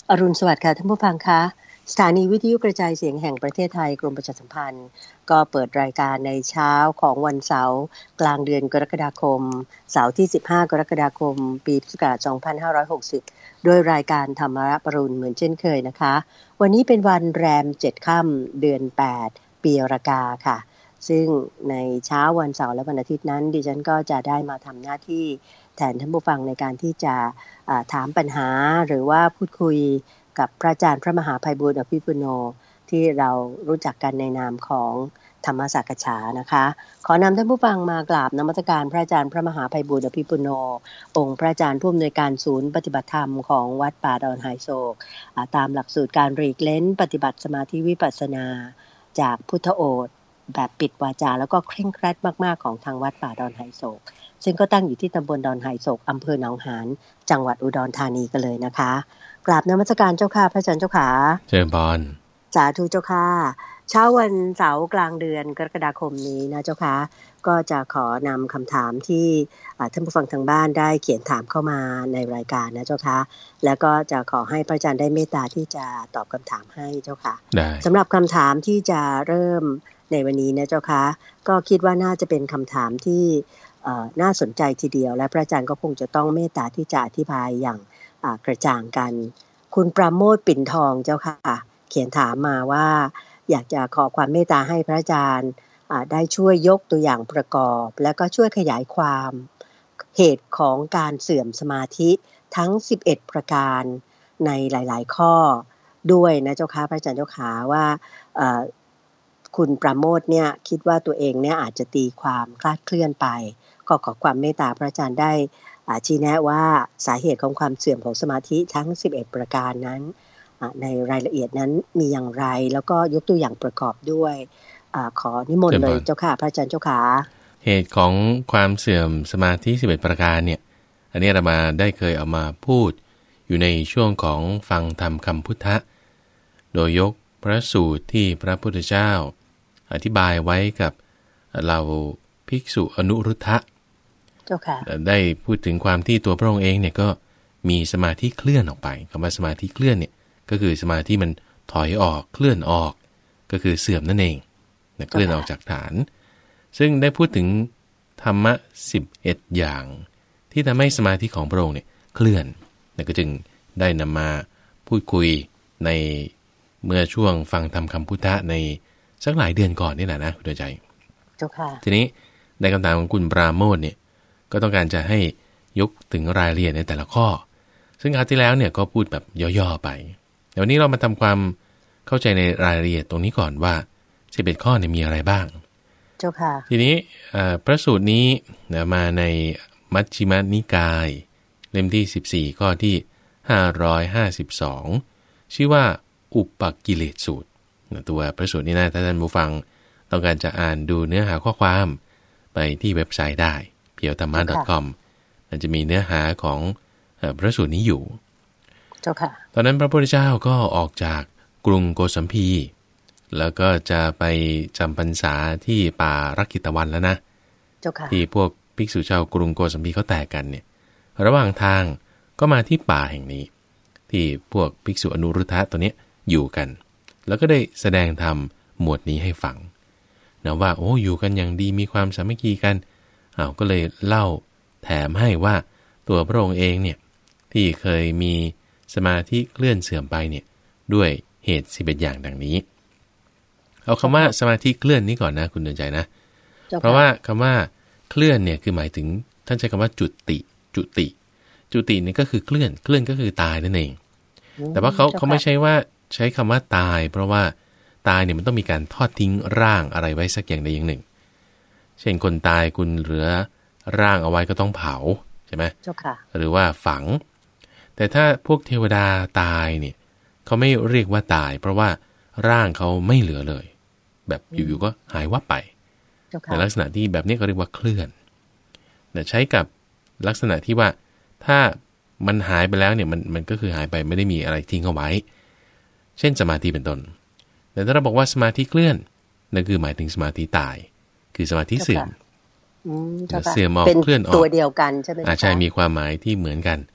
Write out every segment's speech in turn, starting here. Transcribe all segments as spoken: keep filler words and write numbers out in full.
อรุณสวัสดิ์ค่ะท่านผู้ฟังคะสถานีวิทยุกระจายเสียงแห่งประเทศไทยกรมประชาสัมพันธ์ก็เปิดรายการในเช้าของวันเสาร์กลางเดือนกรกฎาคมเสาร์ที่สิบห้ากรกฎาคมปีพุทธศักราชสองพันห้าร้อยหกสิบด้วยรายการธรรมะปรุณเหมือนเช่นเคยนะคะวันนี้เป็นวันแรมเจ็ดค่ำเดือนแปดปีรากาค่ะซึ่งในเช้าวันเสาร์และวันอาทิตย์นั้นดิฉันก็จะได้มาทำหน้าที่แทนท่านผู้ฟังในการที่จะถามปัญหาหรือว่าพูดคุยกับพระอาจารย์พระมหาไพบูลย์อภิปุโนที่เรารู้จักกันในนามของธรรมสักฉานะคะขอนำท่านผู้ฟังมากราบนมัสการพระอาจารย์พระมหาไพบูลย์อภิปุโนองค์พระอาจารย์ผู้อำนวยการศูนย์ปฏิบัติธรรมของวัดป่าดอนไหโศกตามหลักสูตรการหลีกเล้นปฏิบัติสมาธิวิปัสสนาจากพุทธโอษฐ์แบบปิดวาจาแล้วก็เคร่งครัดมากๆของทางวัดป่าดอนไหโศกซึ่งก็ตั้งอยู่ที่ตำบลดอนไหโศกอำเภอหนองหานจังหวัดอุดรธานีกันเลยนะคะกราบนมัสการเจ้าค่ะพระอาจารย์เจ้าขาเจริญพรสาธุเจ้าค่ะเช้าวันเสาร์กลางเดือนกรกฎาคมนี้นะเจ้าค่ะก็จะขอนำคำถามที่ท่านผู้ฟังทางบ้านได้เขียนถามเข้ามาในรายการนะเจ้าค่ะแล้วก็จะขอให้พระอาจารย์ได้เมตตาที่จะตอบคำถามให้เจ้าค่ะสำหรับคำถามที่จะเริ่มในวันนี้นะเจ้าค่ะก็คิดว่าน่าจะเป็นคำถามที่น่าสนใจทีเดียวและพระอาจารย์ก็คงจะต้องเมตตาที่จะอธิบายอย่างกระจ่างกันคุณปราโมทย์ปิ่นทองเจ้าค่ะเขียนถามมาว่าอยากจะขอความเมตตาให้พระอาจารย์ได้ช่วยยกตัวอย่างประกอบและก็ช่วยขยายความเหตุของการเสื่อมสมาธิทั้งสิบเอ็ดประการในหลายๆข้อด้วยนะเจ้าค่ะพระอาจารย์เจ้าค่ะว่าคุณปราโมทย์เนี่ยคิดว่าตัวเองเนี่ยอาจจะตีความคลาดเคลื่อนไปก็ขอความเมตตาพระอาจารย์ได้ชี้แนะว่าสาเหตุของความเสื่อมของสมาธิทั้งสิบเอ็ดประการนั้นในรายละเอียดนั้นมีอย่างไรแล้วก็ยกตัวอย่างประกอบด้วยขอนิมนต์เลยเจ้าค่ะพระอาจารย์เจ้าค่ะเหตุของความเสื่อมสมาธิสิบเอ็ดประการเนี่ยอันนี้เรามาได้เคยเอามาพูดอยู่ในช่วงของฟังธรรมคำพุทธะโดยยกพระสูตรที่พระพุทธเจ้าอธิบายไว้กับเราภิกษุอนุรุทธะได้พูดถึงความที่ตัวพระองค์เองเนี่ยก็มีสมาธิเคลื่อนออกไปคำว่าสมาธิเคลื่อนเนี่ยก็คือสมาธิมันถอยออกเคลื่อนออกก็คือเสื่อมนั่นเองเคลื่อนออกจากฐานซึ่งได้พูดถึงธรรมะสิบเอ็ดอย่างที่ทำให้สมาธิของพระองค์เนี่ยเคลื่อนแล้วก็จึงได้นำมาพูดคุยในเมื่อช่วงฟังธรรมคำพุทธะในสักหลายเดือนก่อนนี่แหละนะคุณใจเจ้าค่ะทีนี้ในคำถามของคุณปราโมทย์เนี่ยก็ต้องการจะให้ยกถึงรายละเอียดในแต่ละข้อซึ่งคราวที่แล้วเนี่ยก็พูดแบบย่อๆไปเดี๋ยวนี้เรามาทำความเข้าใจในรายละเอียดตรงนี้ก่อนว่าสิบเอ็ดข้อเนี่ยมีอะไรบ้างเจ้าค่ะทีนี้พระสูตรนี้มาในมัชฌิมนิกายเล่มที่สิบสี่ข้อที่ห้าร้อยห้าสิบสองชื่อว่าอุปกิเลสสูตรตัวพระสูตรนี้นะถ้าท่านผู้ฟังต้องการจะอ่านดูเนื้อหาข้อความไปที่เว็บไซต์ได้เพียวธรรมะ .com มันจะมีเนื้อหาของพระสูตรนี้อยู่เจ้าค่ะตอนนั้นพระพุทธเจ้าก็ออกจากกรุงโกสัมพีแล้วก็จะไปจำพรรษาที่ป่ารักขิตวันแล้วนะเจ้าค่ะที่พวกภิกษุชาวกรุงโกสัมพีเขาแตกกันเนี่ยระหว่างทางก็มาที่ป่าแห่งนี้ที่พวกภิกษุอนุรุทธะตัวนี้อยู่กันแล้วก็ได้แสดงธรรมหมวดนี้ให้ฟังนะว่าโอ้อยู่กันอย่างดีมีความสามัคคีกันอ้าวก็เลยเล่าแถมให้ว่าตัวพระองค์เองเนี่ยที่เคยมีสมาธิเคลื่อนเสื่อมไปเนี่ยด้วยเหตุสิบเอ็ดอย่างดังนี้เอาคำว่าสมาธิเคลื่อนนี้ก่อนนะคุณเดินใจนะเพราะว่าคำว่าเคลื่อนเนี่ยคือหมายถึงท่านใช้คำว่าจุติจุติจุตินี่ก็คือเคลื่อนเคลื่อนก็คือตายนั่นเองแต่ว่าเขาเขาไม่ใช่ว่าใช้คำว่าตายเพราะว่าตายเนี่ยมันต้องมีการทอดทิ้งร่างอะไรไว้สักอย่างใดอย่างหนึ่งเช่นคนตายคุณเหลือร่างเอาไว้ก็ต้องเผาใช่ไหมหรือว่าฝังแต่ถ้าพวกเทวดาตายเนี่ยเขาไม่เรียกว่าตายเพราะว่าร่างเขาไม่เหลือเลยแบบอยู่ๆก็หายวับไปในลักษณะที่แบบนี้เขาเรียกว่าเคลื่อนแต่ใช้กับลักษณะที่ว่าถ้ามันหายไปแล้วเนี่ยมันมันก็คือหายไปไม่ได้มีอะไรทิ้งเอาไว้เช่นสมาธิเป็นต้นแต่ถ้าเราบอกว่าสมาธิเคลื่อนนั่นคือหมายถึงสมาธิตายคือสมาธิเสื่อมเสื่อมออกเคลื่อนออกตัวเดียวกันใช่ไหมอาใช่มีความหมายที่เหมือนกัน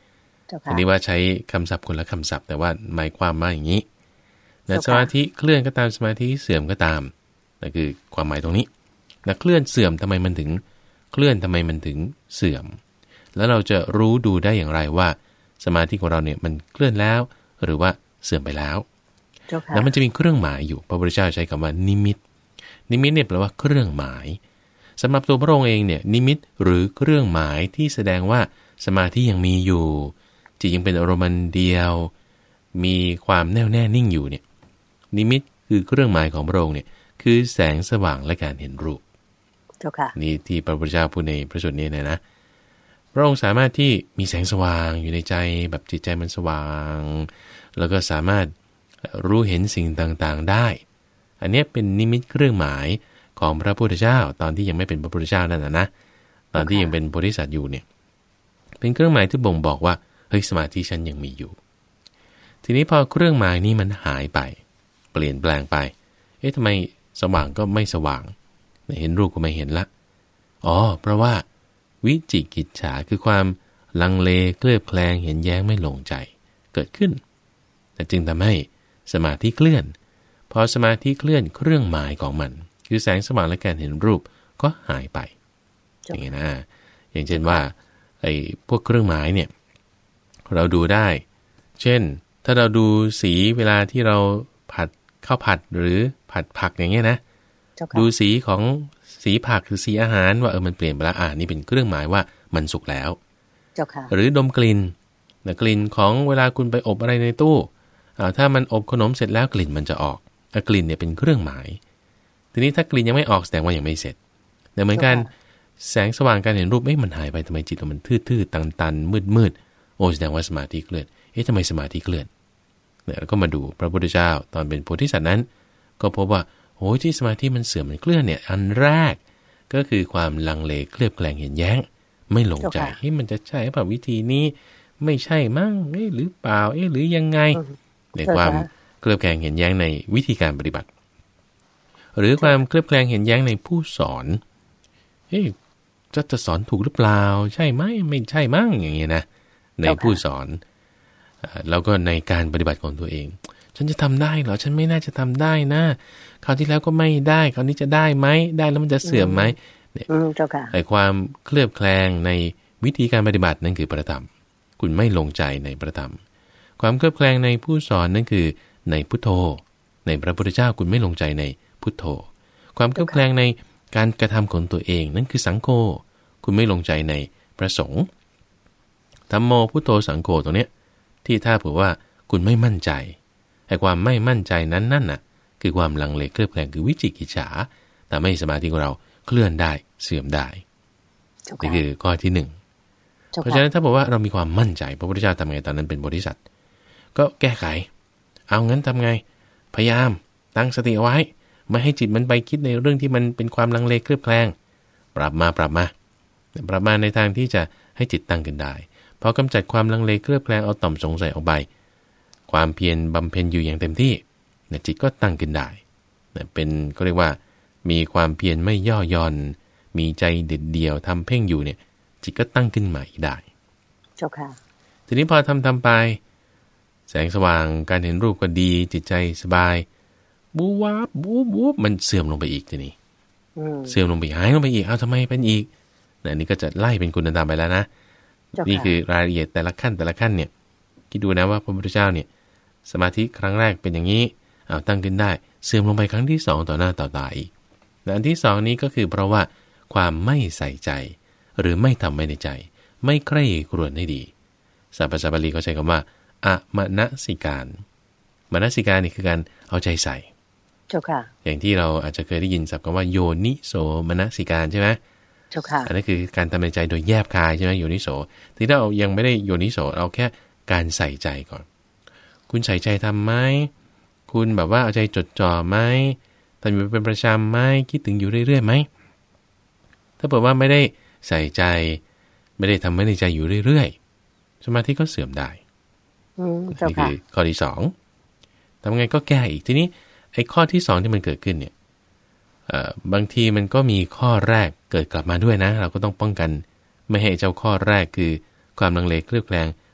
อันนี้ว่าใช้คำศัพท์คนละคำศัพท์แต่ว่าหมายความว่าอย่างนี้นะสมาธิเคลื่อนก็ตามสมาธิเสื่อมก็ตามนั่นคือความหมายตรงนี้นะเคลื่อนเสื่อมทำไมมันถึงเคลื่อนทำไมมันถึงเสื่อมแล้วเราจะรู้ดูได้อย่างไรว่าสมาธิของเราเนี่ยมันเคลื่อนแล้วหรือว่าเสื่อมไปแล้วแล้วมันจะมีเครื่องหมายอยู่พระพุทธเจ้าใช้คำว่านิมิตนิมิตเนี่ยแปลว่าเครื่องหมายสำหรับตัวพระองค์เองเนี่ยนิมิตหรือเครื่องหมายที่แสดงว่าสมาธิยังมีอยู่จิตยังเป็นอารมณ์เดียวมีความแน่วแน่นิ่งอยู่เนี่ยนิมิตคือเครื่องหมายของพระองค์เนี่ยคือแสงสว่างและการเห็นรูปนี่ที่พระพุทธเจ้าพูดในพระสูตรนี้นะนะพระองค์สามารถที่มีแสงสว่างอยู่ในใจแบบจิตใจมันสว่างแล้วก็สามารถรู้เห็นสิ่งต่างๆได้อันนี้เป็นนิมิตเครื่องหมายของพระพุทธเจ้าตอนที่ยังไม่เป็นพระพุทธเจ้านั่นนะนะตอนที่ยังเป็นโพธิสัตว์อยู่เนี่ยเป็นเครื่องหมายที่บ่งบอกว่าเฮ้ยสมาธิฉันยังมีอยู่ทีนี้พอเครื่องหมายนี้มันหายไปเปลี่ยนแปลงไปเอ๊ะทำไมสว่างก็ไม่สว่างเห็นรูปก็ไม่เห็นละอ๋อเพราะว่าวิจิกิจฉาคือความลังเลเคลือบแคลงเห็นแย้งไม่ลงใจเกิดขึ้นแต่จึงทำให้สมาธิเคลื่อนพอสมาธิเคลื่อนเครื่องหมายของมันคือแสงสว่างและการเห็นรูปก็หายไปอย่างนี้นะอย่างเช่นว่าไอ้พวกเครื่องหมายเนี่ยเราดูได้เช่นถ้าเราดูสีเวลาที่เราผัดข้าวผัดหรือผัดผักอย่างเงี้ยนะดูสีของสีผักคือสีอาหารว่าเออมันเปลี่ยนไปแล้วอ่านี่เป็นเครื่องหมายว่ามันสุกแล้วหรือดมกลิ่นแต่กลิ่นของเวลาคุณไปอบอะไรในตู้อ่าถ้ามันอบขนมเสร็จแล้วกลิ่นมันจะออกกลิ่นเนี่ยเป็นเครื่องหมายทีนี้ถ้ากลิ่นยังไม่ออกแสดงว่ายังไม่เสร็จแต่เหมือนกันแสงสว่างการเห็นรูปเอ๊ะมันหายไปทำไมจิตมันทื่อๆตันๆมืดๆโอ้แสดงว่าสมาธิเคลื่อนเอ๊ะทำไมสมาธิเคลื่อนเนี่ยแล้วก็มาดูพระพุทธเจ้าตอนเป็นโพธิสัตว์นั้นก็พบว่าโอ้ยที่สมาธิมันเสื่อมมันเคลื่อนเนี่ยอันแรกก็คือความลังเลเคลือบแคลงเห็นแย้งไม่ลงใจเฮ้ยมันจะใช่ป่ะวิธีนี้ไม่ใช่มั้งเอ๊ะหรือเปล่าเอ๊ะหรือยังไงในความเคลือบแคลงเห็นแย้งในวิธีการปฏิบัติหรือความเคลือบแคลงเห็นแย้งในผู้สอนเอ๊ะจะจะสอนถูกหรือเปล่าใช่ไหมไม่ใช่มั้งอย่างเงี้ยนะในผู้สอนแล้วก็ในการปฏิบัติของตัวเองฉันจะทำได้เหรอฉันไม่น่าจะทำได้นะคราวที่แล้วก็ไม่ได้คราวนี้จะได้ไหมได้แล้วมันจะเสื่อมไหมเนี่ยไอ้ความเคลือบแคลงในวิธีการปฏิบัตินั่นคือประธรรมคุณไม่ลงใจในประธรรมความเคลือบแคลงในผู้สอนนั่นคือในพุทโธในพระพุทธเจ้าคุณไม่ลงใจในพุทโธความเคลือบแคลงในการกระทำของตัวเองนั่นคือสังโฆคุณไม่ลงใจในพระสงฆ์ธัมโมพุทโธสังโฆตรงเนี้ยที่ถ้าเผื่อว่าคุณไม่มั่นใจไอ้ความไม่มั่นใจนั้นนั่นน่ะคือความลังเลเคลือบแคลงคือวิจิกิจฉาแต่ไม่สมาธิของเราเคลื่อนได้เสื่อมได้นี่คือข้อที่หนึ่งเพราะฉะนั้นถ้าบอกว่าเรามีความมั่นใจพระพุทธเจ้าทำไงตอนนั้นเป็นโพธิสัตว์ก็แก้ไขเอางั้นทำไงพยายามตั้งสติเอาไว้ไม่ให้จิตมันไปคิดในเรื่องที่มันเป็นความลังเลเคลือบแคลงปรับมาปรับมาปรับมาในทางที่จะให้จิตตั้งขึ้นได้พอกำจัดความลังเลเคลือบแคลงเอาต่อมสงสัยออกไปความเพียรบำเพ็ญอยู่อย่างเต็มที่จิตก็ตั้งขึ้นได้เป็นก็เรียกว่ามีความเพียรไม่ย่อหย่อนมีใจเด็ดเดี่ยวทำเพ่งอยู่เนี่ยจิตก็ตั้งขึ้นมาอีกได้เจ้าค่ะทีนี้พอทำทำไปแสงสว่างการเห็นรูปก็ดีจิตใจสบายบูวาบบูบูมันเสื่อมลงไปอีกทีนี้เสื่อมลงไปหายลงไปอีกเอาทำไมเป็นอีกเนี่ยนี่ก็จะไล่เป็นคุณธรรมไปแล้วนะนี่คือรายละเอียดแต่ละขั้นแต่ละขั้นเนี่ยคิดดูนะว่าพระพุทธเจ้าเนี่ยสมาธิครั้งแรกเป็นอย่างนี้เอาตั้งขึ้นได้เสื่อมลงไปครั้งที่สองต่อหน้าต่อตาอีกและอันที่สองนี้ก็คือเพราะว่าความไม่ใส่ใจหรือไม่ทำไว้ในใจไม่ใคร่ครวญให้ดีศัพท์ภาษาบาลีเขาใช้คำว่าอะมนสิการมนสิการนี่คือการเอาใจใส่เจ้าค่ะอย่างที่เราอาจจะเคยได้ยินศัพท์คำว่าโยนิโสมนสิการใช่ไหมเจ้าค่ะอันนั้นคือการทำในใจโดยแยบคายใช่ไหมโยนิโสที่เรายังไม่ได้โยนิโสเราแค่การใส่ใจก่อนคุณใส่ใจทำไหมคุณแบบว่าเอาใจจดจ่อไหมทำอยู่เป็นประจำไหมคิดถึงอยู่เรื่อยๆไหมถ้าบอกว่าไม่ได้ใส่ใจไม่ได้ทำไว้ในใจอยู่เรื่อยๆสมาธิก็เสื่อมได้นี่คือข้อที่สองทำไงก็แก้อีกทีนี้ไอ้ข้อที่สองที่มันเกิดขึ้นเนี่ยบางทีมันก็มีข้อแรกเกิดกลับมาด้วยนะเราก็ต้องป้องกันไม่ให้เจ้าข้อแรกคือความลังเลเคลือบแคลง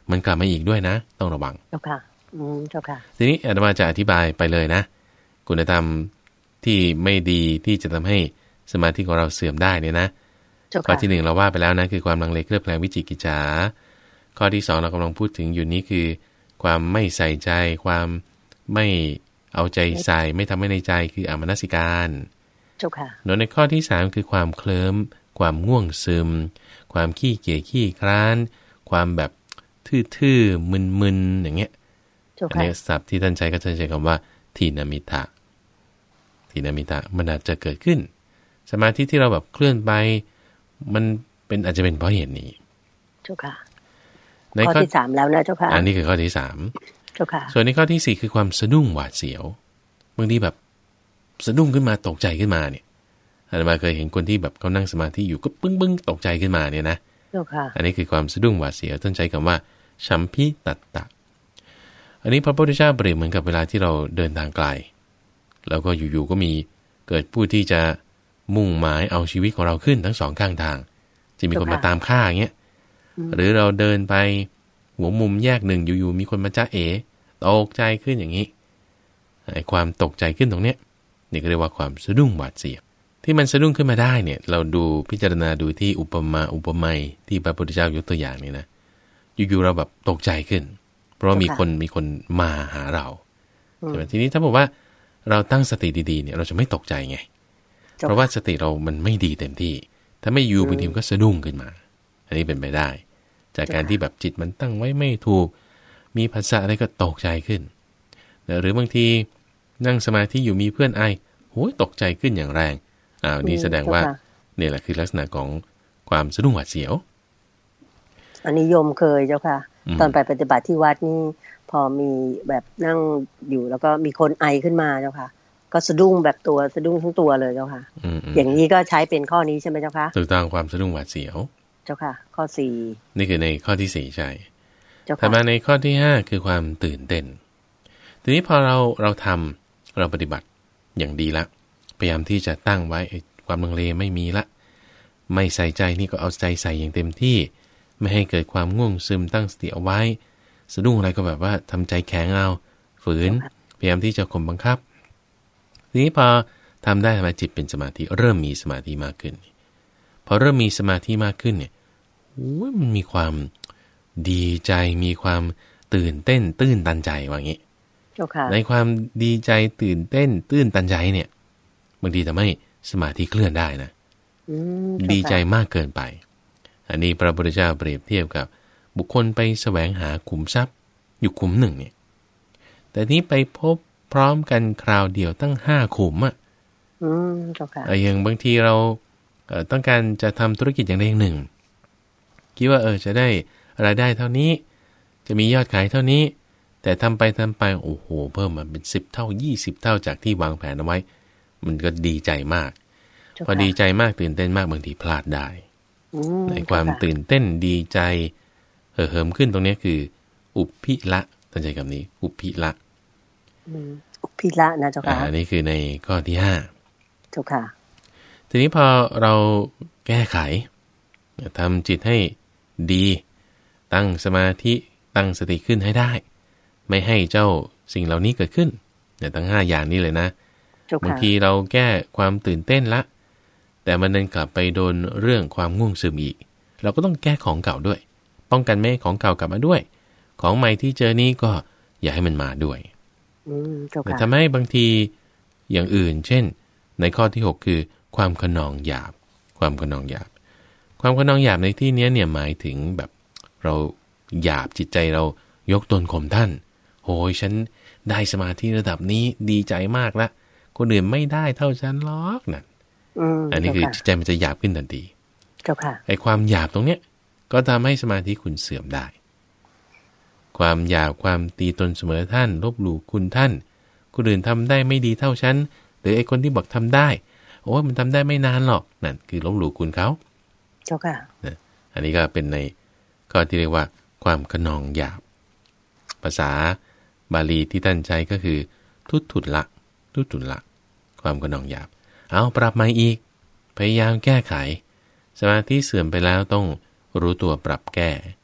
มันกลับมาอีกด้วยนะต้องระวังเจ้าค่ะอืมเจ้าค่ะทีนี้อาตมาจะอธิบายไปเลยนะคุณธรรมที่ไม่ดีที่จะทำให้สมาธิของเราเสื่อมได้เนี่ยนะข้อที่หนึ่งเราว่าไปแล้วนะคือความลังเลเคลือบแคลงวิจิกิจฉาข้อที่สองเรากำลังพูดถึงอยู่นี้คือความไม่ใส่ใจความไม่เอาใจใส่ไม่ทำให้ในใจคืออมนสิการเจ้าค่ะโดยในข้อที่สามคือความเคลิ้มความง่วงซึมความขี้เกียจขี้คร้านความแบบทื่อๆมึนๆอย่างเงี้ยอันนี้ศัพท์ที่ท่านใช้ก็จะใช้คำว่าทีนมิทะทีนมิทะมันอาจจะเกิดขึ้นสมาธิที่เราแบบเคลื่อนไปมันเป็นอาจจะเป็นเพราะเหตุนี้เจ้าค่ะในข้อที่สามแล้วนะเจ้าค่ะอันนี้คือข้อที่สามเจ้าค่ะส่วนในข้อที่สี่คือความสะดุ้งหวาดเสียวบางทีแบบสะดุ้งขึ้นมาตกใจขึ้นมาเนี่ยอาตมาเคยเห็นคนที่แบบเขานั่งสมาธิอยู่ก็ปึ้งปึ้งตกใจขึ้นมาเนี่ยนะอันนี้คือความสะดุ้งหวาดเสียวท่านใช้คำว่าชัมพิตัตตะอันนี้พระพุทธเจ้าเปรียบเหมือนกับเวลาที่เราเดินทางไกลแล้วก็อยู่ๆก็มีเกิดผู้ที่จะมุ่งหมายเอาชีวิตของเราขึ้นทั้งสองข้างทางจะมีคนมาตามฆ่าอย่างเงี้ยหรือเราเดินไปหัวมุมแยกหนึ่งอยู่ๆมีคนมาจ้าเอ๋ตกใจขึ้นอย่างนี้ไอ้ความตกใจขึ้นตรงเนี้ยนี่ก็เรียกว่าความสะดุ้งหวาดเสียวที่มันสะดุ้งขึ้นมาได้เนี่ยเราดูพิจารณาดูที่อุปมาอุปไมยที่พระพุทธเจ้ายกตัวอย่างนี่นะอยู่ๆเราแบบตกใจขึ้นเพราะมีคนมีคนมาหาเราใช่ไหมทีนี้ถ้าบอกว่าเราตั้งสติดีๆเนี่ยเราจะไม่ตกใจไงเพราะว่าสติเรามันไม่ดีเต็มที่ถ้าไม่อยู่บางทีมันก็สะดุ้งขึ้นมาอันนี้เป็นไปได้จากการที่แบบจิตมันตั้งไว้ไม่ถูกมีภาษาอะไรก็ตกใจขึ้นหรือบางทีนั่งสมาธิอยู่มีเพื่อนไอโอ้ยตกใจขึ้นอย่างแรงอ้าวนี่แสดงว่าเนี่ยแหละคือลักษณะของความสะดุ้งหวาดเสียวอันนี้โยมเคยเจ้าค่ะตอนไปปฏิบัติที่วัดนี่พอมีแบบนั่งอยู่แล้วก็มีคนไอขึ้นมาเจ้าค่ะก็สะดุ้งแบบตัวสะดุ้งทั้งตัวเลยเจ้าค่ะอย่างนี้ก็ใช้เป็นข้อนี้ใช่ไหมเจ้าค่ะถูกต้องความสะดุ้งหวาดเสียวเจ้าค่ะข้อสี่นี่คือในข้อที่สี่ใช่แต่มาในข้อที่ห้าคือความตื่นเต้นทีนี้พอเราเราทำเราปฏิบัติอย่างดีละพยายามที่จะตั้งไว้ความลังเลไม่มีละไม่ใส่ใจนี่ก็เอาใจใส่อย่างเต็มที่ไม่ให้เกิดความง่วงซึมตั้งสติเอาไว้สะดุ้งอะไรก็แบบว่าทำใจแข็งเอาฝืนพยายามที่จะข่มบังคับทีนี้พอทำได้ทำไมจิตเป็นสมาธิเริ่มมีสมาธิมากขึ้นพอเริ่มมีสมาธิมากขึ้นเนี่ยโอ้ยมันมีความดีใจมีความตื่นเต้นตื้นตันใจว่างี้ในความดีใจตื่นเต้นตื้นตันใจเนี่ยบางทีทำให้สมาธิเคลื่อนได้นะดีใจมากเกินไปอันนี้พระพุทธเจ้าเปรียบเทียบกับบุคคลไปแสวงหาขุมทรัพย์อยู่ขุมหนึ่งเนี่ยแต่นี้ไปพบพร้อมกันคราวเดียวตั้งห้าขุมอ่ะอืมเจ้าค่ะอย่างบางทีเราต้องการจะทำธุรกิจอย่างใดอย่างหนึ่งคิดว่าเออจะได้รายได้เท่านี้จะมียอดขายเท่านี้แต่ทำไปทำไปโอ้โหเพิ่มมาเป็นสิบเท่ายี่สิบเท่าจากที่วางแผนเอาไว้มันก็ดีใจมากพอดีใจมากตื่นเต้นมากบางทีพลาดได้ในความตื่นเต้นดีใจเห่อเหิมขึ้นตรงนี้คืออุปพิละตั้งใจคำนี้อุปพิละอุปพิละนะเจ้าค่ะอันนี้คือในข้อที่ห้าเจ้าค่ะทีนี้พอเราแก้ไขทำจิตให้ดีตั้งสมาธิตั้งสติขึ้นให้ได้ไม่ให้เจ้าสิ่งเหล่านี้เกิดขึ้นเนี่ยทั้งห้าอย่างนี้เลยนะบางทีเราแก้ความตื่นเต้นละแต่มันเดินกลับไปโดนเรื่องความง่วงซึมอีกเราก็ต้องแก้ของเก่าด้วยป้องกันไม่ให้ของเก่ากลับมาด้วยของใหม่ที่เจอนี้ก็อย่าให้มันมาด้วยแต่ทำให้บางทีอย่างอื่นเช่นในข้อที่หกคือความขนองหยาบความขนองหยาบความขนองหยาบในที่นี้เนี่ยหมายถึงแบบเราหยาบจิตใจเรายกตนข่มท่านโหยฉันได้สมาธิระดับนี้ดีใจมากละคนอื่นไม่ได้เท่าฉันหรอกนั่นอันนี้คือจิตใจมันจะหยาบขึ้นทันทีเจ้าค่ะไอ้ความหยาบตรงเนี้ยก็ทำให้สมาธิคุณเสื่อมได้ความหยาบความตีตนเสมอท่านลบหลู่คุณท่านคนอื่นทำได้ไม่ดีเท่าฉันหรือไอ้คนที่บอกทำได้โอ้ยมันทำได้ไม่นานหรอกนั่นคือลบหลู่คุณเขาเจ้าค่ะอันนี้ก็เป็นในข้อที่เรียกว่าความขนองหยาบภาษาบาลีที่ท่านใช้ก็คือทุตุละทุตุละความขนองหยาบเอาปรับใหม่อีกพยายามแก้ไขสมาธิเสื่อมไปแล้วต้องรู้ตัวปรับแก้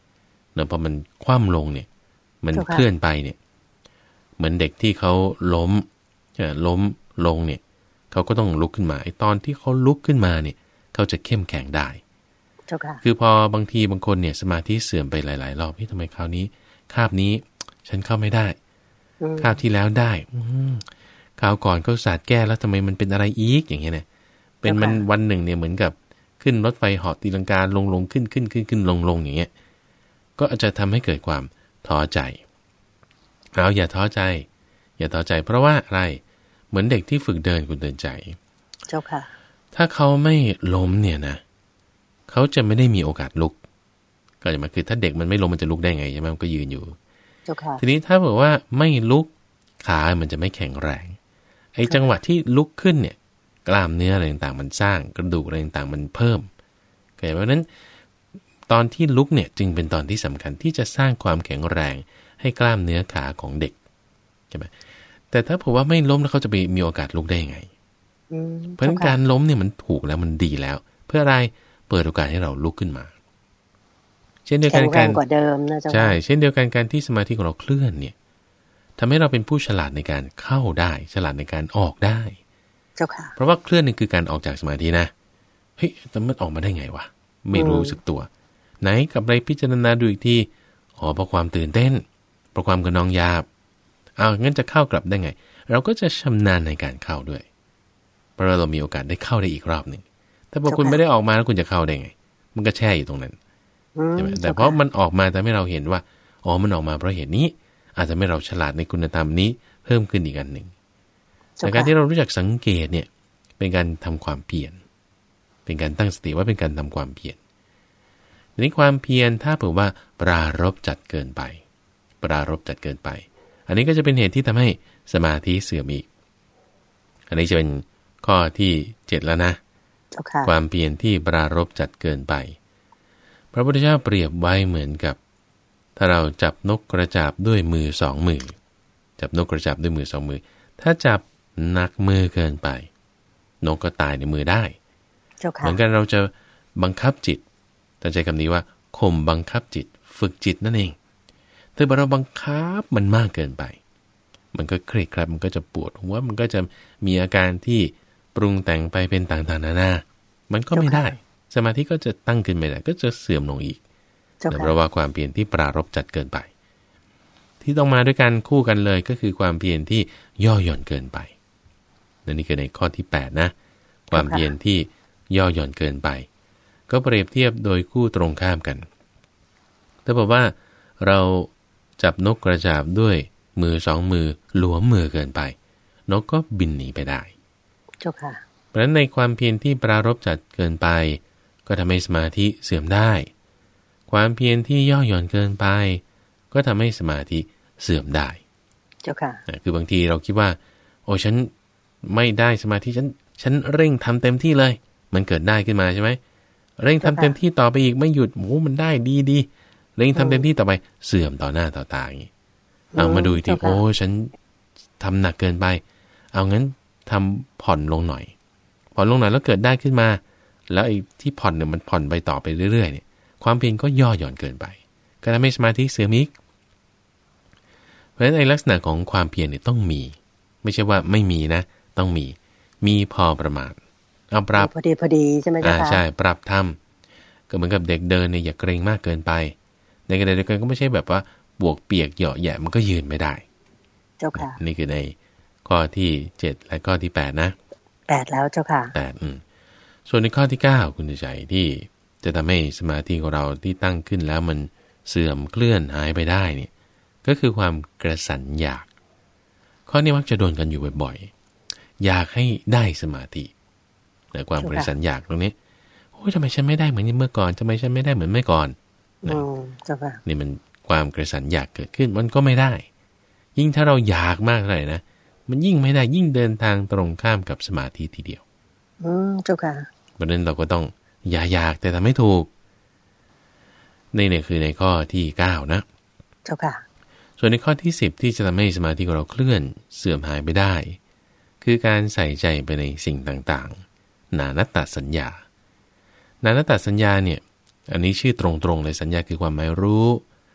เนาะพอมันคว่ำลงเนี่ยมันเคลื่อนไปเนี่ยเหมือนเด็กที่เขาล้มล้มลงเนี่ยเขาก็ต้องลุกขึ้นมาไอ้ตอนที่เขาลุกขึ้นมาเนี่ยเขาจะเข้มแข็งได้คือพอบางทีบางคนเนี่ยสมาธิเสื่อมไปหลายๆรอบพี่ทำไมคราวนี้คาบนี้ฉันเข้าไม่ได้คาบที่แล้วได้คราวก่อนก็ศาสตร์แก้แล้วทำไมมันเป็นอะไรอีกอย่างเงี้ยเนี่ยเป็นมันวันหนึ่งเนี่ยเหมือนกับขึ้นรถไฟเหาะตีลังกาลงลงขึ้นขึ้นขึ้นขึ้นลงลงอย่างเงี้ยก็อาจจะทำให้เกิดความท้อใจเราอย่าท้อใจอย่าท้อใจเพราะว่าอะไรเหมือนเด็กที่ฝึกเดินคุณเดินใจเจ้าค่ะถ้าเขาไม่ล้มเนี่ยนะเขาจะไม่ได้มีโอกาสลุกก็จะมาคือถ้าเด็กมันไม่ล้มมันจะลุกได้ไงใช่ไหมมันก็ยืนอยู่เจ้าค่ะทีนี้ถ้าบอกว่าไม่ลุกขามันจะไม่แข็งแรงไอ้จังหวะที่ลุกขึ้นเนี่ยกล้ามเนื้ออะไรต่างๆมันสร้างกระดูกอะไรต่างๆมันเพิ่มเพราะฉะนั้นตอนที่ลุกเนี่ยจึงเป็นตอนที่สำคัญที่จะสร้างความแข็งแรงให้กล้ามเนื้อขาของเด็กใช่ไหมแต่ถ้าผมว่าไม่ล้มแล้วเขาจะไปมีโอกาสลุกได้ยังไงเพราะฉะนั้นการล้มเนี่ยมันถูกแล้วมันดีแล้วเพื่ออะไรเปิดโอกาสให้เราลุกขึ้นมาเช่นเดียวกันการกว่าเดิมนะเจ้าใช่เช่นเดียวกันการที่สมาธิของเราเคลื่อนเนี่ยทำให้เราเป็นผู้ฉลาดในการเข้าได้ฉลาดในการออกได้เจ้าค่ะเพราะว่าเคลื่อนนี่คือการออกจากสมาธินะเฮ้ยแต่มันออกมาได้ไงวะไม่รู้สึกตัวไหนกับอะไรพิจารณาดูอีกทีอ๋อเพราะความตื่นเต้นเพราะความกระนองยาบเอางั้นจะเข้ากลับได้ไงเราก็จะชำนาญในการเข้าด้วยเพราะเรามีโอกาสได้เข้าได้อีกรอบหนึ่งถ้าพอคุณไม่ได้ออกมาแล้วคุณจะเข้าได้ไงมันก็แช่อยู่ตรงนั้นใช่ไหมแต่เพราะมันออกมาทำให้เราเห็นว่าอ๋อมันออกมาเพราะเหตุนี้อาจจะให้เราฉลาดในคุณธรรมนี้เพิ่มขึ้นอีกอันหนึ่งแต่การที่เรารู้จักสังเกตเนี่ยเป็นการทำความเพียรเป็นการตั้งสติว่าเป็นการทำความเพียรทีนี้ความเพียรถ้าเผื่อว่าปรารภจัดเกินไปปรารภจัดเกินไปอันนี้ก็จะเป็นเหตุที่ทำให้สมาธิเสื่อมอีกอันนี้จะเป็นข้อที่เจ็ดแล้วนะความเพียรที่ปรารภจัดเกินไปพระพุทธเจ้าเปรียบไว้เหมือนกับถ้าเราจับนกกระจาบด้วยมือสองมือจับนกกระจาบด้วยมือสองมือถ้าจับหนักมือเกินไปนกก็ตายในมือได้เหมือนกันเราจะบังคับจิตแต่ใจคำนี้ว่าข่มบังคับจิตฝึกจิตนั่นเองถ้าเราบังคับมันมากเกินไปมันก็เครียดครับมันก็จะปวดหัวมันก็จะมีอาการที่ปรุงแต่งไปเป็นต่างๆนานามันก็ไม่ได้สมาธิก็จะตั้งขึ้นไม่ได้ก็จะเสื่อมลงอีกเพราะว่าความเพียรที่ปรารภจัดเกินไปที่ต้องมาด้วยกันคู่กันเลยก็คือความเพียรที่ย่อหย่อนเกินไปนี่คือในข้อที่แปดนะความเพียรที่ย่อหย่อนเกินไปก็เปรียบเทียบโดยคู่ตรงข้ามกันถ้าบอกว่าเราจับนกกระจาบด้วยมือสองมือหลวมมือเกินไปนกก็บินหนีไปได้เจ้าค่ะเพราะฉะนั้นในความเพียรที่ปรารภจัดเกินไปก็ทำให้สมาธิเสื่อมได้ความเพียรที่ย่อหย่อนเกินไปก็ทำให้สมาธิเสื่อมได้เจ้าค่ะคือบางทีเราคิดว่าโอ้ฉันไม่ได้สมาธิฉันฉันเร่งทำเต็มที่เลยมันเกิดได้ขึ้นมาใช่ไหมเร่งทำเต็มที่ต่อไปอีกไม่หยุดโอ้มันได้ดีดีเร่งทำเต็มที่ต่อไปเสื่อมต่อหน้าต่อตาอย่างนี้เอามาดูอีกทีโอ้ฉันทำหนักเกินไปเอางั้นทำผ่อนลงหน่อยผ่อนลงหน่อยแล้วเกิดได้ขึ้นมาแล้วไอ้ที่ผ่อนเนี่ยมันผ่อนไปต่อไปเรื่อยๆเนี่ยความเพียรก็ย่อหย่อนเกินไปก็ทำให้สมาธิเสื่อมอีกเพราะฉะนั้นในลักษณะของความเพียรเนี่ยต้องมีไม่ใช่ว่าไม่มีนะต้องมีมีพอประมาณเอาปรับพอดีพอดีใช่ไหมจ๊ะอ่าใช่ปรับทำก็เหมือนกับเด็กเดินเนี่ยอย่าเกรงมากเกินไปในขณะเดียวกันก็ไม่ใช่แบบว่าบวกเปียกเหยาะแหย่มันก็ยืนไม่ได้เจ้าค่ะนี่คือในข้อที่เจ็ดและข้อที่แปดนะแปดแล้วเจ้าค่ะแปดอืมส่วนในข้อที่เก้าคุณใจที่จะทำให้สมาธิของเราที่ตั้งขึ้นแล้วมันเสื่อมเคลื่อนหายไปได้เนี่ยก็คือความกระสันอยากข้อนี้มักจะโดนกันอยู่บ่อยๆอยากให้ได้สมาธิแต่ความกระสันอยากตรงนี้โอ้ยทำไมฉันไม่ได้เหมือนเมื่อก่อนทำไมฉันไม่ได้เหมือนเมื่อก่อนนี่มันความกระสันอยากเกิดขึ้นมันก็ไม่ได้ยิ่งถ้าเราอยากมากเลยนะมันยิ่งไม่ได้ยิ่งเดินทางตรงข้ามกับสมาธิทีเดียวอืมเจ้าค่ะเพราะนั้นเราก็ต้องอย่าอยากแต่ทำให้ถูกนี่เนี่ยคือในข้อที่เก้านะเจ้าค่ะส่วนในข้อที่สิบที่จะทำให้สมาธิของเราเคลื่อนเสื่อมหายไปได้คือการใส่ใจไปในสิ่งต่างๆนานัตตสัญญานานัตตสัญญาเนี่ยอันนี้ชื่อตรงๆเลยสัญญาคือความหมายรู้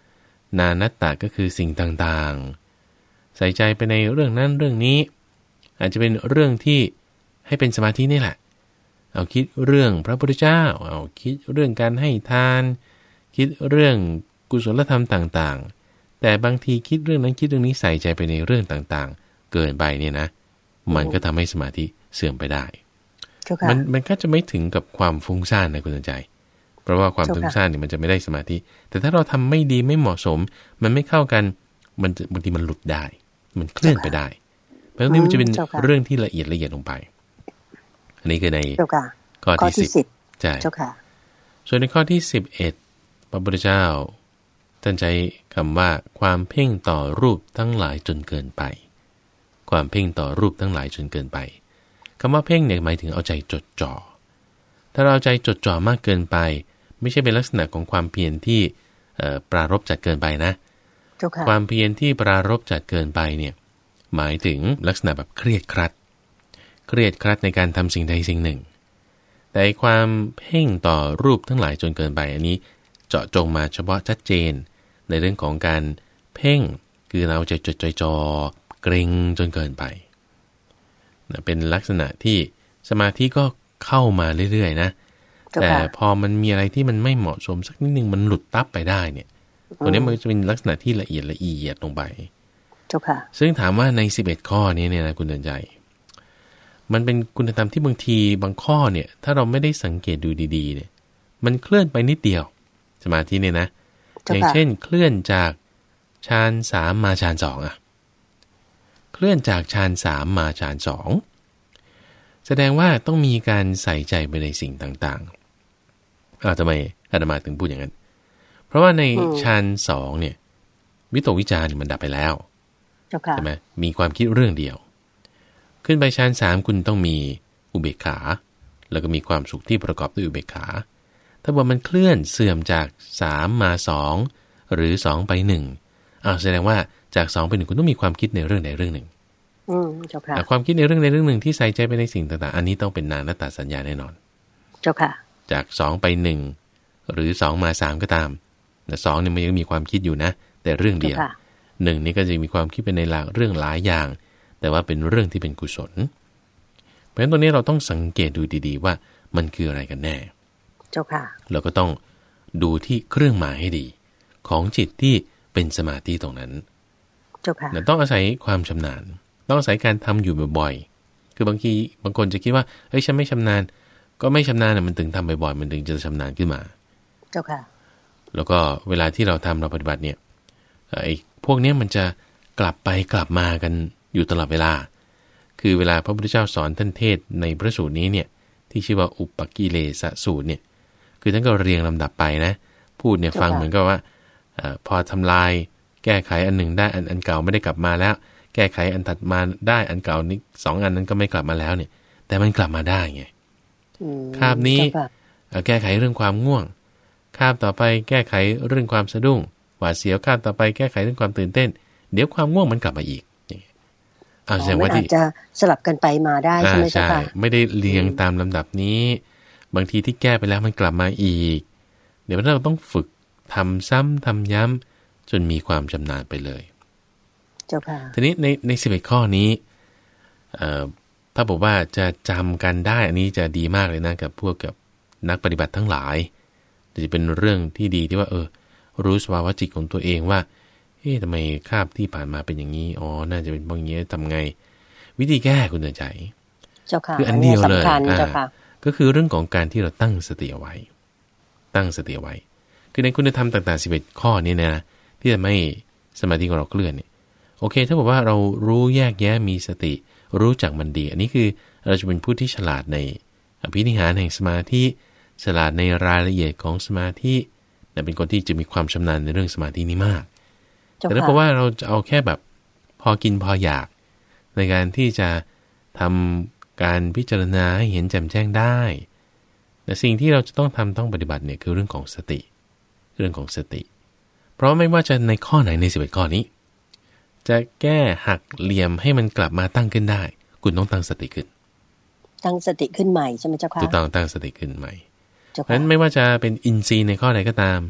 นานัตตะก็คือสิ่งต่างๆใส่ใจไปในเรื่องนั้นเรื่องนี้อาจจะเป็นเรื่องที่ให้เป็นสมาธินี่แหละเอาคิดเรื่องพระพุทธเจ้าเอาคิดเรื่องการให้ทานคิดเรื่องกุศลธรรมต่างๆแต่บางทีคิดเรื่องนั้นคิดเรื่องนี้ใส่ใจไปในเรื่องต่างๆเกินไปเนี่ยนะมันก็ทำให้สมาธิเสื่อมไปได้มันมันก็จะไม่ถึงกับความฟุ้งซ่านนะคุณใจเพราะว่าความฟุ้งซ่านเนี่ยมันจะไม่ได้สมาธิแต่ถ้าเราทำไม่ดีไม่เหมาะสมมันไม่เข้ากันมันบางทีมันหลุดได้มันเคลื่อนไปได้เพราะฉะนั้นมันจะเป็นเรื่องที่ละเอียดละเอียดลงไปอันนี้คือในข้อที่สิบใช่ส่วนในข้อที่สิบเอ็ดพระพุทธเจ้าท่านใช้คำว่าความเพ่งต่อรูปทั้งหลายจนเกินไปความเพ่งต่อรูปทั้งหลายจนเกินไปคำว่าเพ่งเนี่ยหมายถึงเอาใจจดจ่อถ้าเราใจจดจ่อมากเกินไปไม่ใช่เป็นลักษณะของความเพียรที่ปรารภจัดเกินไปนะความเพียรที่ปรารภจัดเกินไปเนี่ยหมายถึงลักษณะแบบเครียดครัดเครียดครัดในการทำสิ่งใดสิ่งหนึ่งแต่ความเพ่งต่อรูปทั้งหลายจนเกินไปอันนี้เจาะจงมาเฉพาะชัดเจนในเรื่องของการเพ่งคือเราจะจดใจจ่อเกรงจนเกินไปเป็นลักษณะที่สมาธิก็เข้ามาเรื่อยๆนะแต่พอมันมีอะไรที่มันไม่เหมาะสมสักนิดนึงมันหลุดตับไปได้เนี่ยตัวนี้มันจะเป็นลักษณะที่ละเอียดละเอียดลงไปซึ่งถามว่าในสิบเอ็ดข้อนี้เนี่ยนะคุณเดินใจมันเป็นคุณธรรมที่บางทีบางข้อเนี่ยถ้าเราไม่ได้สังเกตดูดีๆเนี่ยมันเคลื่อนไปนิดเดียวสมาธิเนี่ยนะอย่างเช่นเคลื่อนจากฌานสามมาฌานสองอะเคลื่อนจากฌานสามมาฌานสองแสดงว่าต้องมีการใส่ใจไปในสิ่งต่างๆอ้าวทำไมอาตมาถึงพูดอย่างนั้นเพราะว่าในฌานสองเนี่ยวิตกวิจารณ์มันดับไปแล้วใช่ไหมมีความคิดเรื่องเดียวขึ้นไปฌานสามคุณต้องมีอุเบกขาแล้วก็มีความสุขที่ประกอบด้วยอุเบกขาถ้าว่ามันเคลื่อนเสื่อมจากสามมาสองหรือสองไปหนึ่งอ้าวแสดงว่าจากสองไปหนึ่งคุณต้องมีความคิดในเรื่องใดเรื่องหนึ่งอืมเจ้าค่ะความคิดในเรื่องใดเรื่องหนึ่งที่ใส่ใจไปในสิ่งต่างๆอันนี้ต้องเป็นนานัตตสัญญาแน่นอนเจ้าค่ะจากสองไปหนึ่งหรือสองมาสามก็ตามแต่สองเนี่ยมันยังมีความคิดอยู่นะแต่เรื่องเดียวหนึ่งนี่ก็จะมีความคิดเป็นในหลากเรื่องหลายอย่างแต่ว่าเป็นเรื่องที่เป็นกุศลเพราะฉะนั้นตรงนี้เราต้องสังเกตดูดีๆว่ามันคืออะไรกันแน่เจ้าค่ะเราก็ต้องดูที่เครื่องหมายให้ดีของจิตที่เป็นสมาธิตรงนั้นเจ้าค่ะต้องอาศัยความชำนาญต้องอาศัยการทำอยู่บ่อยๆคือบางทีบางคนจะคิดว่าเฮ้ยฉันไม่ชำนาญก็ไม่ชำนาญน่ะมันถึงทำบ่อยๆมันถึงจะชำนาญขึ้นมาเจ้าค่ะแล้วก็เวลาที่เราทำเราปฏิบัติเนี่ยไอ้พวกนี้มันจะกลับไปกลับมากันอยู่ตลอดเวลาคือเวลาพระพุทธเจ้าสอนท่านเทศในพระสูตรนี้เนี่ยที่ชื่อว่าอุปกิเลสสูตรเนี่ยคือท่านก็เรียงลำดับไปนะพูดเนี่ยฟังเหมือนกับว่าพอทำลายแก้ไขอันหนึ่งได้อันอันเก่าไม่ได้กลับมาแล้วแก้ไขอันถัดมาได้อันเก่านี้สองอันนั้นก็ไม่กลับมาแล้วเนี่ยแต่มันกลับมาได้ไงคาบนี้แก้ไขเรื่องความง่วงคาบต่อไปแก้ไขเรื่องความสะดุ้งหวาดเสียวคาบต่อไปแก้ไขเรื่องความตื่นเต้นเดี๋ยวความง่วงมันกลับมาอีกเอาแสดงว่าที่จะสลับกันไปมาได้ใช่ไหมใช่ไม่ได้เรียงตามลำดับนี้บางทีที่แก้ไปแล้วมันกลับมาอีกเดี๋ยวเราต้องฝึกทำซ้ำทำย้ำจนมีความชำนาญไปเลยเจ้าค่ะทีนี้ในในสิบเอ็ดข้อนี้เอ่อถ้าบอกว่าจะจำกันได้อันนี้จะดีมากเลยนะกับพวกกับนักปฏิบัติทั้งหลายจะเป็นเรื่องที่ดีที่ว่าเออรู้สภาวะจิตของตัวเองว่าเอ๊ะทำไมคาบที่ผ่านมาเป็นอย่างนี้อ๋อน่าจะเป็นบางอย่างทำไงวิธีแก้คุณเตือนใจคืออันเดียวเลยก็คือเรื่องของการที่เราตั้งสติเอาไว้ตั้งสติเอาไว้คือในคุณธรรมต่างๆสิบเอ็ดข้อนี้นะที่จะไม่สมาธิของเราเคลื่อนเนี่ยโอเคถ้าบอกว่าเรารู้แยกแยะมีสติรู้จักมันดีอันนี้คือเราจะเป็นผู้ที่ฉลาดในอภินิหารแห่งสมาธิฉลาดในรายละเอียดของสมาธิแต่เป็นคนที่จะมีความชำนาญในเรื่องสมาธินี้มากแต่ถ้าบอกว่าเราจะเอาแค่แบบพอกินพออยากในการที่จะทำการพิจารณาให้เห็นแจ่มแจ้งได้แต่สิ่งที่เราจะต้องทำต้องปฏิบัติเนี่ยคือเรื่องของสติเรื่องของสติเพราะไม่ว่าจะในข้อไหนในสิบเอ็ดข้อนี้จะแก้หักเหลี่ยมให้มันกลับมาตั้งขึ้นได้คุณต้องตั้งสติขึ้นตั้งสติขึ้นใหม่ใช่ไหมเจ้าค่ะถูกต้องตั้งสติขึ้นใหม่เพราะฉะนั้นไม่ว่าจะเป็นอินทรีย์ในข้อใดก็ตาม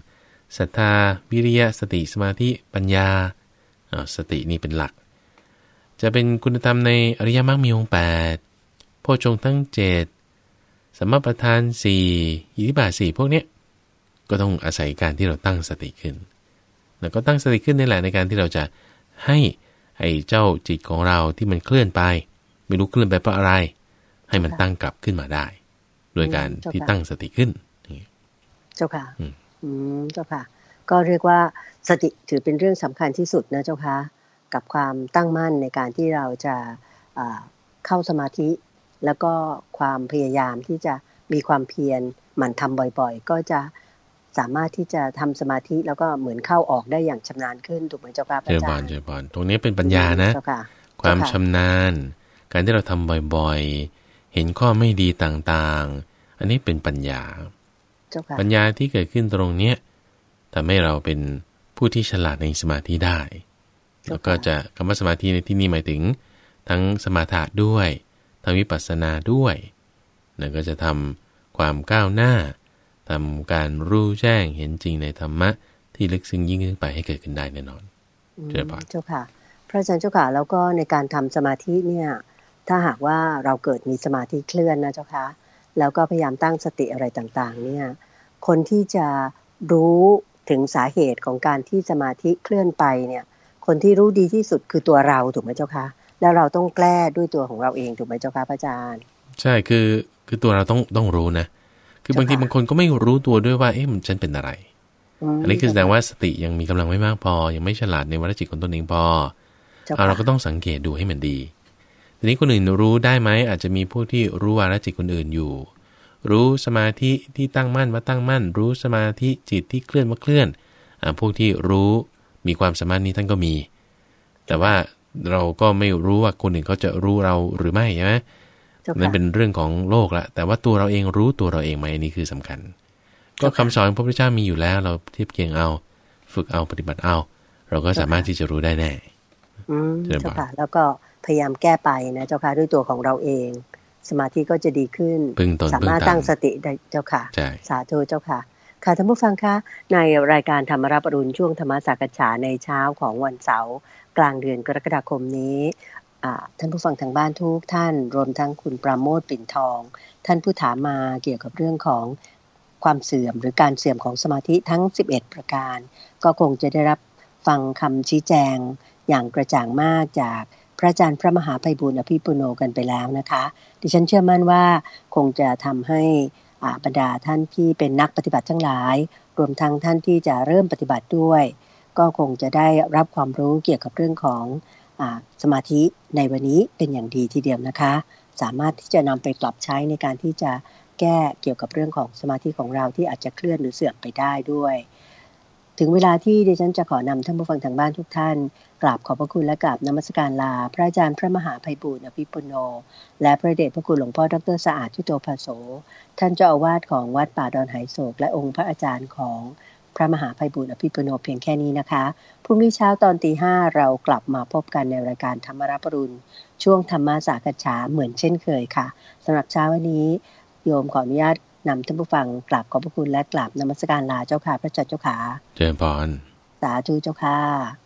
ศรัทธาวิริยะสติสมาธิปัญญาสตินี่เป็นหลักจะเป็นคุณธรรมในอริยมรรคมีองค์แปดโพชฌงค์ทั้งเจ็ดสัมมาประธานสี่อิทธิบาทสี่พวกเนี้ยก็ต้องอาศัยการที่เราตั้งสติขึ้นแล้วก็ตั้งสติขึ้นนี่แหละในการที่เราจะให้ไอ้เจ้าจิตของเราที่มันเคลื่อนไปไม่รู้เคลื่อนไปเพราะอะไรให้มันตั้งกลับขึ้นมาได้โดยการที่ตั้งสติขึ้นเจ้าค่ะอืมเจ้าค่ะก็เรียกว่าสติถือเป็นเรื่องสำคัญที่สุดนะเจ้าค่ะกับความตั้งมั่นในการที่เราจะเข้าสมาธิแล้วก็ความพยายามที่จะมีความเพียรหมั่นทำบ่อยๆก็จะสามารถที่จะทำสมาธิแล้วก็เหมือนเข้าออกได้อย่างชำนาญขึ้นถูกไหมเจ้าค่ะอาจารย์เจริญพรเจริญพรตรงนี้เป็นปัญญานะความชำนาญการที่เราทำบ่อยๆเห็นข้อไม่ดีต่างๆอันนี้เป็นปัญญาปัญญาที่เกิดขึ้นตรงเนี้ยทำให้เราเป็นผู้ที่ฉลาดในสมาธิได้แล้วก็จะคำว่าสมาธิในที่นี้หมายถึงทั้งสมาธิด้วยทั้งวิปัสสนาด้วยแล้วก็จะทำความก้าวหน้าทำการรู้แจ้งเห็นจริงในธรรมะที่ลึกซึ้งยิ่งขึ้นไปให้เกิดขึ้นได้แน่นอนเจ้าค่ะเจ้าค่ะพระอาจารย์เจ้าค่ะแล้วก็ในการทำสมาธิเนี่ยถ้าหากว่าเราเกิดมีสมาธิเคลื่อนนะเจ้าค่ะแล้วก็พยายามตั้งสติอะไรต่างๆเนี่ยคนที่จะรู้ถึงสาเหตุของการที่สมาธิเคลื่อนไปเนี่ยคนที่รู้ดีที่สุดคือตัวเราถูกไหมเจ้าคะแล้วเราต้องแก้ด้วยตัวของเราเองถูกไหมเจ้าคะพระอาจารย์ใช่คือคือตัวเราต้องต้องรู้นะคือบางทีบางคนก็ไม่รู้ตัวด้วยว่าเอ๊ะมันฉันเป็นอะไรอันนี้คือแสดงว่าสติยังมีกำลังไม่มากพอยังไม่ฉลาดในวัฏจิตของตนเองพอเอาเราก็ต้องสังเกตดูให้มันดีทีนี้คนอื่นรู้ได้ไหมอาจจะมีผู้ที่รู้วาระจิตคนอื่นอยู่รู้สมาธิที่ตั้งมั่นมาตั้งมั่นรู้สมาธิจิตที่เคลื่อนมาเคลื่อนอ่าพวกที่รู้มีความสามารถนี้ท่านก็มีแต่ว่าเราก็ไม่รู้ว่าคนอื่นเขาจะรู้เราหรือไม่ใช่ไหมนั่นเป็นเรื่องของโลกละแต่ว่าตัวเราเองรู้ตัวเราเองไหมนี่คือสำคัญก็คำสอนพระพุทธเจ้ามีอยู่แล้วเราเทียบเคียงเอาฝึกเอาปฏิบัติเอาเราก็สามารถที่จะรู้ได้แน่เจ้าค่ะแล้วก็พยายามแก้ไปนะเจ้าค่ะด้วยตัวของเราเองสมาธิก็จะดีขึ้นสามารถตั้งสติได้เจ้าค่ะสาธุเจ้าค่ะค่ะท่านผู้ฟังคะในรายการธรรมรับอรุณช่วงธรรมสักษาในเช้าของวันเสาร์กลางเดือนกรกฎาคมนี้ท่านผู้ฟังทางบ้านทุกท่านรวมทั้งคุณปราโมทย์ปิ่นทองท่านผู้ถามมาเกี่ยวกับเรื่องของความเสื่อมหรือการเสื่อมของสมาธิทั้งสิบเอ็ดประการก็คงจะได้รับฟังคำชี้แจงอย่างกระจ่างมากจากพระอาจารย์พระมหาไพบูลย์อภิปุโนกันไปแล้วนะคะดิฉันเชื่อมั่นว่าคงจะทำให้บรรดาท่านที่เป็นนักปฏิบัติทั้งหลายรวมทั้งท่านที่จะเริ่มปฏิบัติด้วยก็คงจะได้รับความรู้เกี่ยวกับเรื่องของสมาธิในวันนี้เป็นอย่างดีทีเดียวนะคะสามารถที่จะนำไปปรับใช้ในการที่จะแก้เกี่ยวกับเรื่องของสมาธิของเราที่อาจจะเคลื่อนหรือเสื่อมไปได้ด้วยถึงเวลาที่ดิฉันจะขอนำท่านผู้ฟังทางบ้านทุกท่านกราบขอบพระคุณและกราบนมัสการลาพระอาจารย์พระมหาไพบูลย์อภิปุโนและพระเดชพระคุณหลวงพ่อดร.สะอาดชุโตภโสท่านเจ้าอาวาสของวัดป่าดอนไหโศกและองค์พระอาจารย์ของพระมหาไพบูลย์อภิปุโนเพียงแค่นี้นะคะพรุ่งนี้เช้าตอนตีห้าเรากลับมาพบกันในรายการธรรมรับอรุณช่วงธรรมสักษาเหมือนเช่นเคยค่ะสำหรับเช้าวันนี้โยมขออนุญาตนำท่านผู้ฟังกราบขอบพระคุณและกราบนมัสการลาเจ้าค่ะพระเจ้าเจ้าค่ะเจริญพรสาธุเจ้าค่ะ